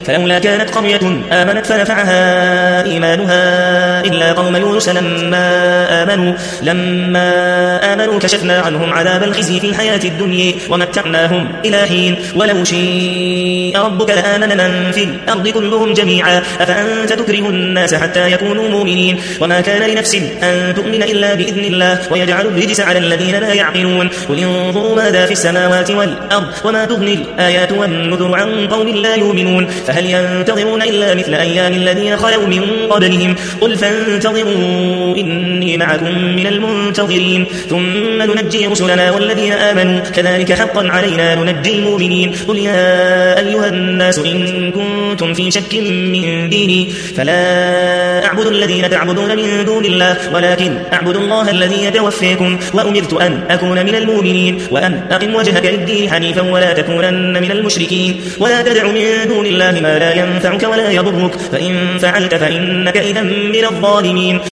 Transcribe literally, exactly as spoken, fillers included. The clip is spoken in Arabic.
فلولا كانت قرية آمنت فنفعها إيمانها إلا قوم يونس لما آمنوا لما آمنوا كشفنا عنهم عذاب الخزي في الحياة الدنيا ومتعناهم إلى حين ولو شيء ربك لآمن من في الأرض كلهم جميعا أفأنت تكره الناس حتى يكونوا مؤمنين وما كان لنفس أن تؤمن إلا بإذن الله ويجعل الرجس على الذين لا يعقلون قل انظروا ماذا في السماوات والأرض وما تغني الآيات والنذر عن قوم لا يؤمنون فهل ينتظرون إلا مثل أيام الذين خلوا من قبلهم قل فانتظروا إني معكم من المنتظرين ثم ننجي رسلنا والذين آمنوا كذلك حقا علينا ننجي المؤمنين قل يا أيها الناس إن كنتم في شك من ديني فلا أعبد الذين تعبدون من دون الله ولكن أعبد الله الذي يتوفيكم وأمرت أن أكون من المؤمنين وأن أقم وجهك للدين حنيفا ولا تكونن من المشركين ولا تدع من دون الله ما لا ينفعك ولا يضرك فإن فعلت فإنك إذا من الظالمين